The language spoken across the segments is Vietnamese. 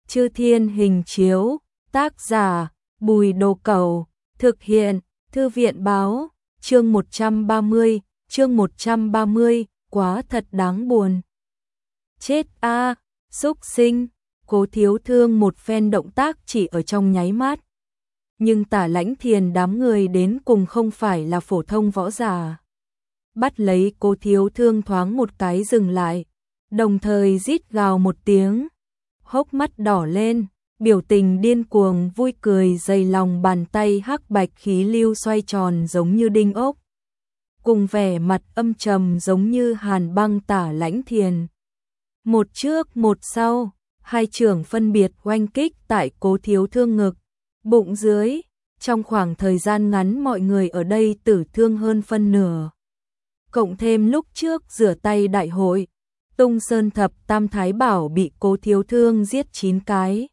Chư Thiên Hình Chiếu, tác giả Bùi Đồ Cẩu, thực hiện Thư viện Báo, chương 130, quá thật đáng buồn. Chết a, xúc sinh, Cố Thiếu Thương một phen động tác chỉ ở trong nháy mắt. Nhưng Tả Lãnh Thiền đám người đến cùng không phải là phổ thông võ giả. Bắt lấy Cố Thiếu Thương thoáng một cái dừng lại, đồng thời rít gào một tiếng, hốc mắt đỏ lên, biểu tình điên cuồng vui cười, dày lòng bàn tay hắc bạch khí lưu xoay tròn giống như đinh ốc, cùng vẻ mặt âm trầm giống như hàn băng Tả Lãnh Thiền. Một trước một sau, hai trưởng phân biệt oanh kích tại Cố Thiếu Thương ngực, bụng dưới, trong khoảng thời gian ngắn mọi người ở đây tử thương hơn phân nửa. Cộng thêm lúc trước rửa tay đại hội, Tung Sơn Thập Tam Thái Bảo bị Cố Thiếu Thương giết 9 cái.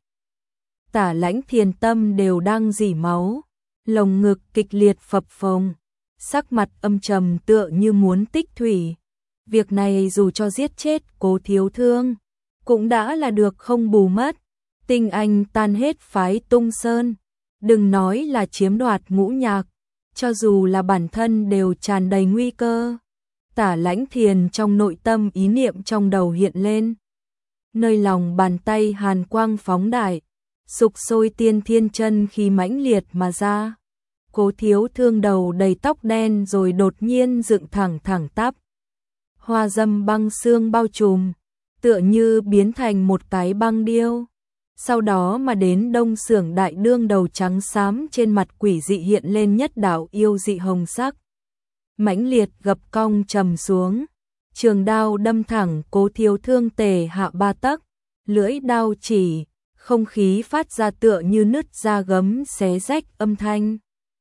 Tả Lãnh Thiền tâm đều đang rỉ máu, lồng ngực kịch liệt phập phồng, sắc mặt âm trầm tựa như muốn tích thủy. Việc này dù cho giết chết Cố Thiếu Thương, cũng đã là được không bù mất. Tinh anh tan hết phái Tung Sơn, đừng nói là chiếm đoạt ngũ nhạc, cho dù là bản thân đều tràn đầy nguy cơ. Tả Lãnh Thiền trong nội tâm ý niệm trong đầu hiện lên. Nơi lòng bàn tay hàn quang phóng đại, sục sôi tiên thiên chân khí mãnh liệt mà ra. Cố Thiếu Thương đầu đầy tóc đen rồi đột nhiên dựng thẳng tắp. Hoa dâm băng xương bao trùm, tựa như biến thành một cái băng điêu. Sau đó mà đến Đông Xưởng Đại Đương đầu trắng xám trên mặt quỷ dị hiện lên nhất đạo yêu dị hồng sắc. Mãnh liệt gập cong trầm xuống, trường đao đâm thẳng Cố Thiếu Thương tề hạ 3 tấc, lưỡi đao chỉ, không khí phát ra tựa như nứt da gấm xé rách âm thanh.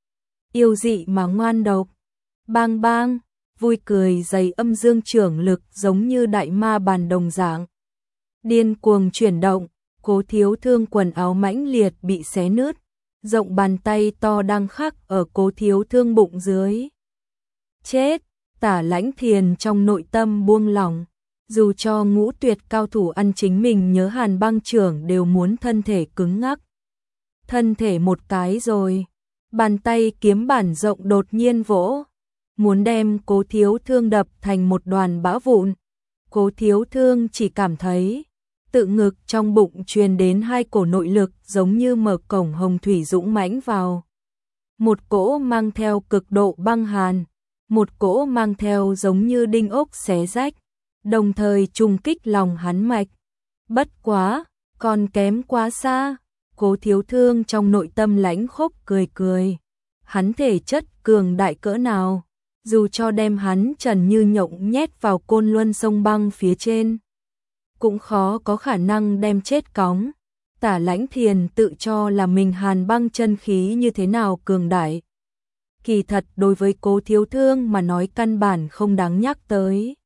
Yêu dị mà ngoan độc, bang bang, vui cười dày âm dương trưởng lực giống như đại ma bàn đồng dạng. Điên cuồng chuyển động, Cố Thiếu Thương quần áo mãnh liệt bị xé nứt, rộng bàn tay to đang khắc ở Cố Thiếu Thương bụng dưới. Chết, Tả Lãnh Thiền trong nội tâm buông lỏng, dù cho ngũ tuyệt cao thủ ăn chính mình nhớ hàn băng trưởng đều muốn thân thể cứng ngắc. Thân thể một cái rồi, bàn tay kiếm bản rộng đột nhiên vỗ, muốn đem Cố Thiếu Thương đập thành một đoàn bã vụn. Cố Thiếu Thương chỉ cảm thấy tự ngực trong bụng truyền đến hai cổ nội lực giống như mở cổng hồng thủy dũng mãnh vào. Một cỗ mang theo cực độ băng hàn, một cỗ mang theo giống như đinh ốc xé rách, đồng thời trùng kích lòng hắn mạch. Bất quá, còn kém quá xa. Cố Thiếu Thương trong nội tâm lãnh khốc cười. Hắn thể chất cường đại cỡ nào, dù cho đem hắn trần như nhộng nhét vào côn luân sông băng phía trên, cũng khó có khả năng đem chết cóng. Tả Lãnh Thiền tự cho là mình hàn băng chân khí như thế nào cường đại. Kỳ thật đối với Cố Thiếu Thương mà nói căn bản không đáng nhắc tới.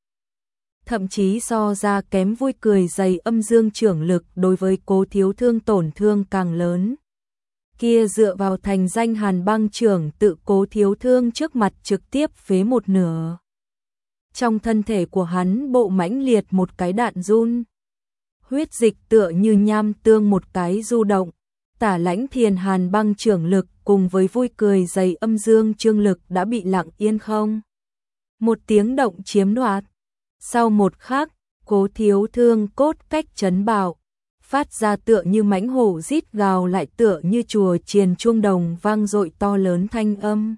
Thậm chí so ra kém vui cười dày âm dương trưởng lực đối với Cố Thiếu Thương tổn thương càng lớn. Kia dựa vào thành danh hàn băng trưởng tự Cố Thiếu Thương trước mặt trực tiếp phế một nửa. Trong thân thể của hắn bộ mãnh liệt một cái đạn run. Huyết dịch tựa như nham tương một cái du động. Tả Lãnh Thiền hàn băng trưởng lực cùng với vui cười dày âm dương chương lực đã bị lặng yên không một tiếng động chiếm đoạt. Sau một khắc, Cố Thiếu Thương cốt cách chấn bạo, phát ra tựa như mãnh hổ rít gào lại tựa như chùa chiền chuông đồng vang dội to lớn thanh âm.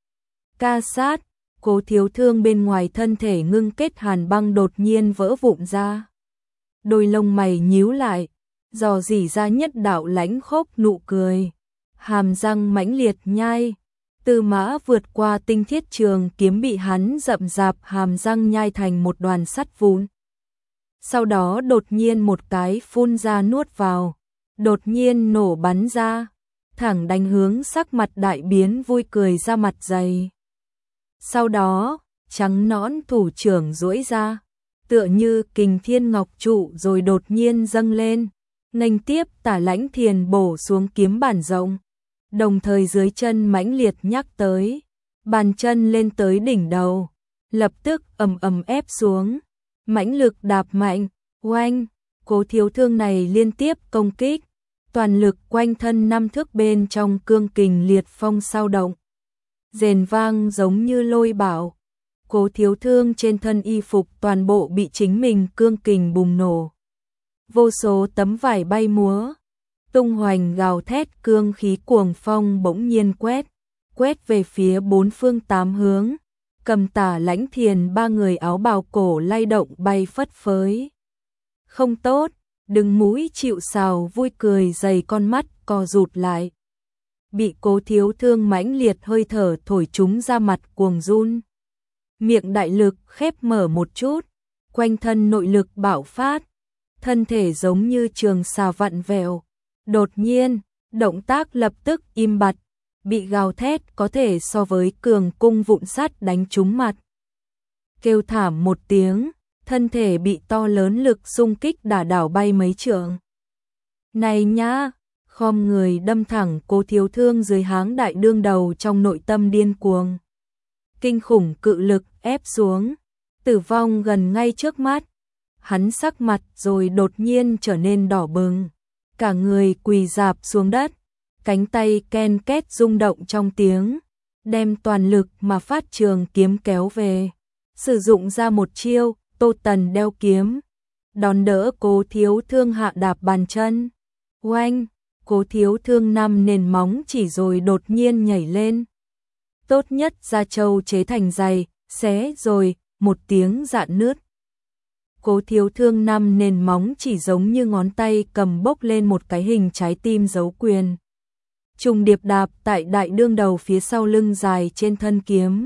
Ca sát, Cố Thiếu Thương bên ngoài thân thể ngưng kết hàn băng đột nhiên vỡ vụn ra. Đôi lông mày nhíu lại, dò dỉ ra nhất đạo lãnh khốc nụ cười, hàm răng mãnh liệt nhai. Tư Mã vượt qua tinh thiết trường kiếm bị hắn rậm rạp hàm răng nhai thành một đoàn sắt vụn. Sau đó đột nhiên một cái phun ra nuốt vào, đột nhiên nổ bắn ra, thẳng đánh hướng sắc mặt đại biến vui cười ra mặt dày. Sau đó, trắng nõn thủ trưởng duỗi ra, tựa như kình thiên ngọc trụ rồi đột nhiên dâng lên, nghênh tiếp Tả Lãnh Thiền bổ xuống kiếm bản rộng. Đồng thời dưới chân mãnh liệt nhắc tới, bàn chân lên tới đỉnh đầu, lập tức ầm ầm ép xuống, mãnh lực đạp mạnh, oanh, Cố Thiếu Thương này liên tiếp công kích, toàn lực quanh thân 5 thước bên trong cương kình liệt phong sao động. Rền vang giống như lôi bạo. Cố Thiếu Thương trên thân y phục toàn bộ bị chính mình cương kình bùng nổ. Vô số tấm vải bay múa, tung hoành gào thét, cương khí cuồng phong bỗng nhiên quét về phía bốn phương tám hướng. Cầm Tả Lãnh Thiền ba người áo bào cổ lay động bay phất phới. Không tốt, đừng mũi chịu sào vui cười dày con mắt co rụt lại. Bị Cố Thiếu Thương mãnh liệt hơi thở thổi chúng ra mặt cuồng run. Miệng đại lực khép mở một chút, quanh thân nội lực bạo phát, thân thể giống như trường xà vặn vẹo. Đột nhiên, động tác lập tức im bặt, bị gào thét có thể so với cường cung vụn sắt đánh trúng mặt. Kêu thảm một tiếng, thân thể bị to lớn lực xung kích đả đảo bay mấy trượng. Này nhá, khom người đâm thẳng Cố Thiếu Thương dưới háng đại đương đầu, trong nội tâm điên cuồng. Kinh khủng cự lực ép xuống, tử vong gần ngay trước mắt. Hắn sắc mặt rồi đột nhiên trở nên đỏ bừng, cả người quỳ rạp xuống đất, cánh tay ken két rung động trong tiếng, đem toàn lực mà phát trường kiếm kéo về, sử dụng ra một chiêu Tô Tần đeo kiếm, đón đỡ Cố Thiếu Thương hạ đạp bàn chân. Oanh, Cố Thiếu Thương nằm nền móng chỉ rồi đột nhiên nhảy lên. Tốt nhất da trâu chế thành giày, xé rồi, một tiếng rạn nứt. Cố Thiếu Thương nằm nền móng chỉ giống như ngón tay cầm bốc lên một cái hình trái tim dấu quyền. Trùng điệp đạp tại đại đương đầu phía sau lưng dài trên thân kiếm.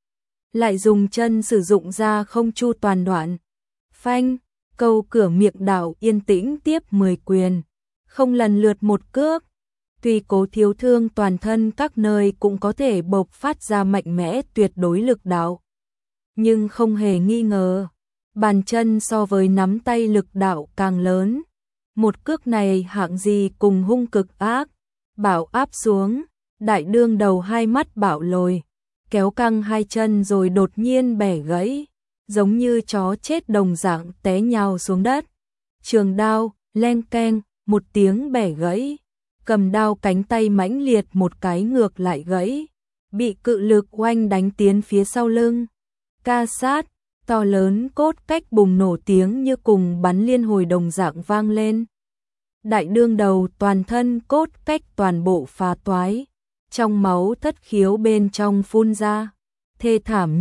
Lại dùng chân sử dụng ra không chu toàn đoạn. Phanh, câu cửa miệng đạo yên tĩnh tiếp 10 quyền. Không lần lượt một cước. Tuy Cố Thiếu Thương toàn thân các nơi cũng có thể bộc phát ra mạnh mẽ tuyệt đối lực đạo. Nhưng không hề nghi ngờ, bàn chân so với nắm tay lực đạo càng lớn. Một cước này hạng gì cùng hung cực ác. Bảo áp xuống, đại đương đầu hai mắt bạo lồi, kéo căng hai chân rồi đột nhiên bẻ gãy, giống như chó chết đồng dạng té nhào xuống đất. Trường đao, leng keng, một tiếng bẻ gãy, cầm đao cánh tay mãnh liệt một cái ngược lại gãy, bị cự lực oanh đánh tiến phía sau lưng. Ca sát, to lớn cốt cách bùng nổ tiếng như cùng bắn liên hồi đồng dạng vang lên. Đại đương đầu toàn thân cốt cách toàn bộ phá toái, trong máu thất khiếu bên trong phun ra. Thê thảm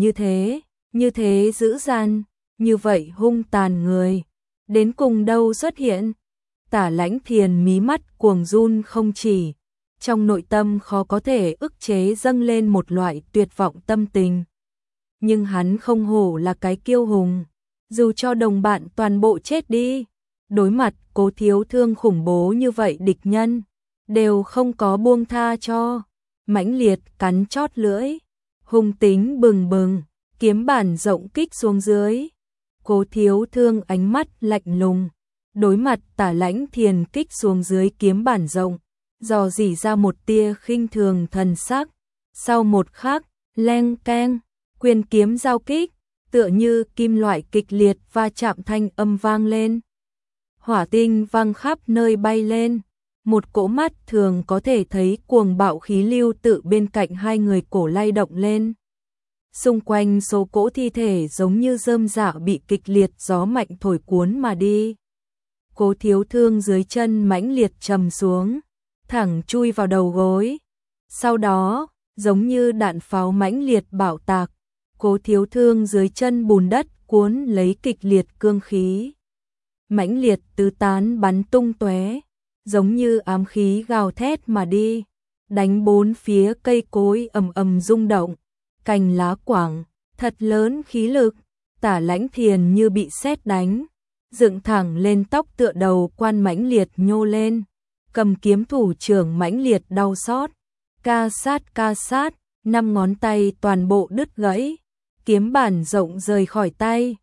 như thế dữ dằn, như vậy hung tàn người. Đến cùng đâu xuất hiện? Tả Lãnh Thiền mí mắt cuồng run không chỉ, trong nội tâm khó có thể ức chế dâng lên một loại tuyệt vọng tâm tình. Nhưng hắn không hổ là cái kiêu hùng, dù cho đồng bạn toàn bộ chết đi, đối mặt Cố Thiếu Thương khủng bố như vậy địch nhân, đều không có buông tha cho, mãnh liệt cắn chót lưỡi, hung tính bừng bừng, kiếm bản rộng kích xuống dưới. Cố Thiếu Thương ánh mắt lạnh lùng, đối mặt Tả Lãnh Thiền kích xuống dưới kiếm bản rộng, dò dỉ ra một tia khinh thường thần sắc. Sau một khắc, leng keng, quyền kiếm giao kích, tựa như kim loại kịch liệt va chạm thanh âm vang lên. Hỏa tinh văng khắp nơi bay lên, một cỗ mắt thường có thể thấy cuồng bạo khí lưu tự bên cạnh hai người cổ lay động lên. Xung quanh số cỗ thi thể giống như rơm rạ bị kịch liệt gió mạnh thổi cuốn mà đi. Cố Thiếu Thương dưới chân mãnh liệt trầm xuống, thẳng chui vào đầu gối. Sau đó, giống như đạn pháo mãnh liệt bạo tạc, Cố Thiếu Thương dưới chân bùn đất cuốn lấy kịch liệt cương khí. Mãnh liệt tứ tán bắn tung tóe, giống như ám khí gào thét mà đi, đánh bốn phía cây cối ầm ầm rung động, cành lá quảng, thật lớn khí lực. Tả Lãnh Thiền như bị sét đánh, dựng thẳng lên tóc tựa đầu quan mãnh liệt nhô lên, cầm kiếm thủ trưởng mãnh liệt đau xót, ca sát, 5 ngón tay toàn bộ đứt gãy, kiếm bản rộng rời khỏi tay,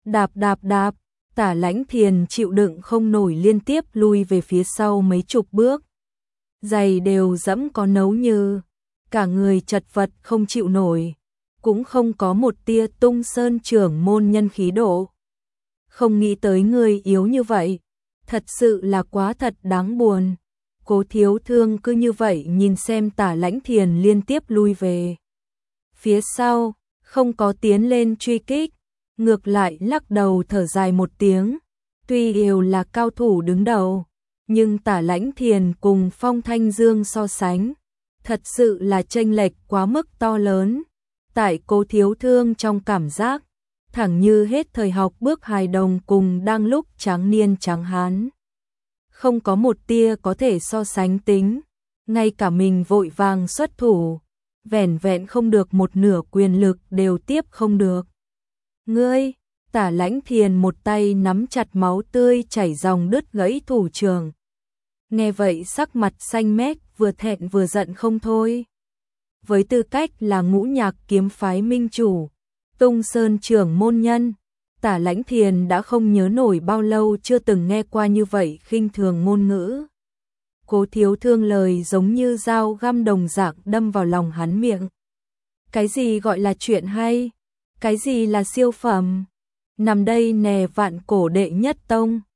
đạp, Tả Lãnh Thiền chịu đựng không nổi liên tiếp lui về phía sau mấy chục bước. Giày đều dẫm có nấu như, cả người chật vật không chịu nổi, cũng không có một tia Tung Sơn trưởng môn nhân khí độ. Không nghĩ tới người yếu như vậy, Thật sự là quá thật đáng buồn. Cố Thiếu Thương cứ như vậy nhìn xem Tả Lãnh Thiền liên tiếp lui về phía sau, không có tiến lên truy kích, ngược lại lắc đầu thở dài một tiếng. Tuy đều là cao thủ đứng đầu, nhưng Tả Lãnh Thiền cùng Phong Thanh Dương so sánh, thật sự là chênh lệch quá mức to lớn. Tại Cố Thiếu Thương trong cảm giác, thẳng như hết thời học bước hài đồng cùng đang lúc tráng niên tráng hán. Không có một tia có thể so sánh tính, ngay cả mình vội vàng xuất thủ, vẻn vẹn không được một nửa quyền lực đều tiếp không được. Ngươi, Tả Lãnh Thiền một tay nắm chặt máu tươi chảy dòng đứt gãy thủ trưởng. Nghe vậy sắc mặt xanh mét, vừa thẹn vừa giận không thôi. Với tư cách là Ngũ Nhạc kiếm phái minh chủ, Tung Sơn trưởng môn nhân, Tả Lãnh Thiền đã không nhớ nổi bao lâu chưa từng nghe qua như vậy khinh thường ngôn ngữ. Cố Thiếu Thương lời giống như dao găm đồng dạng đâm vào lòng hắn miệng. Cái gì gọi là chuyện hay? Cái gì là siêu phẩm? Nằm đây nè vạn cổ đệ nhất tông.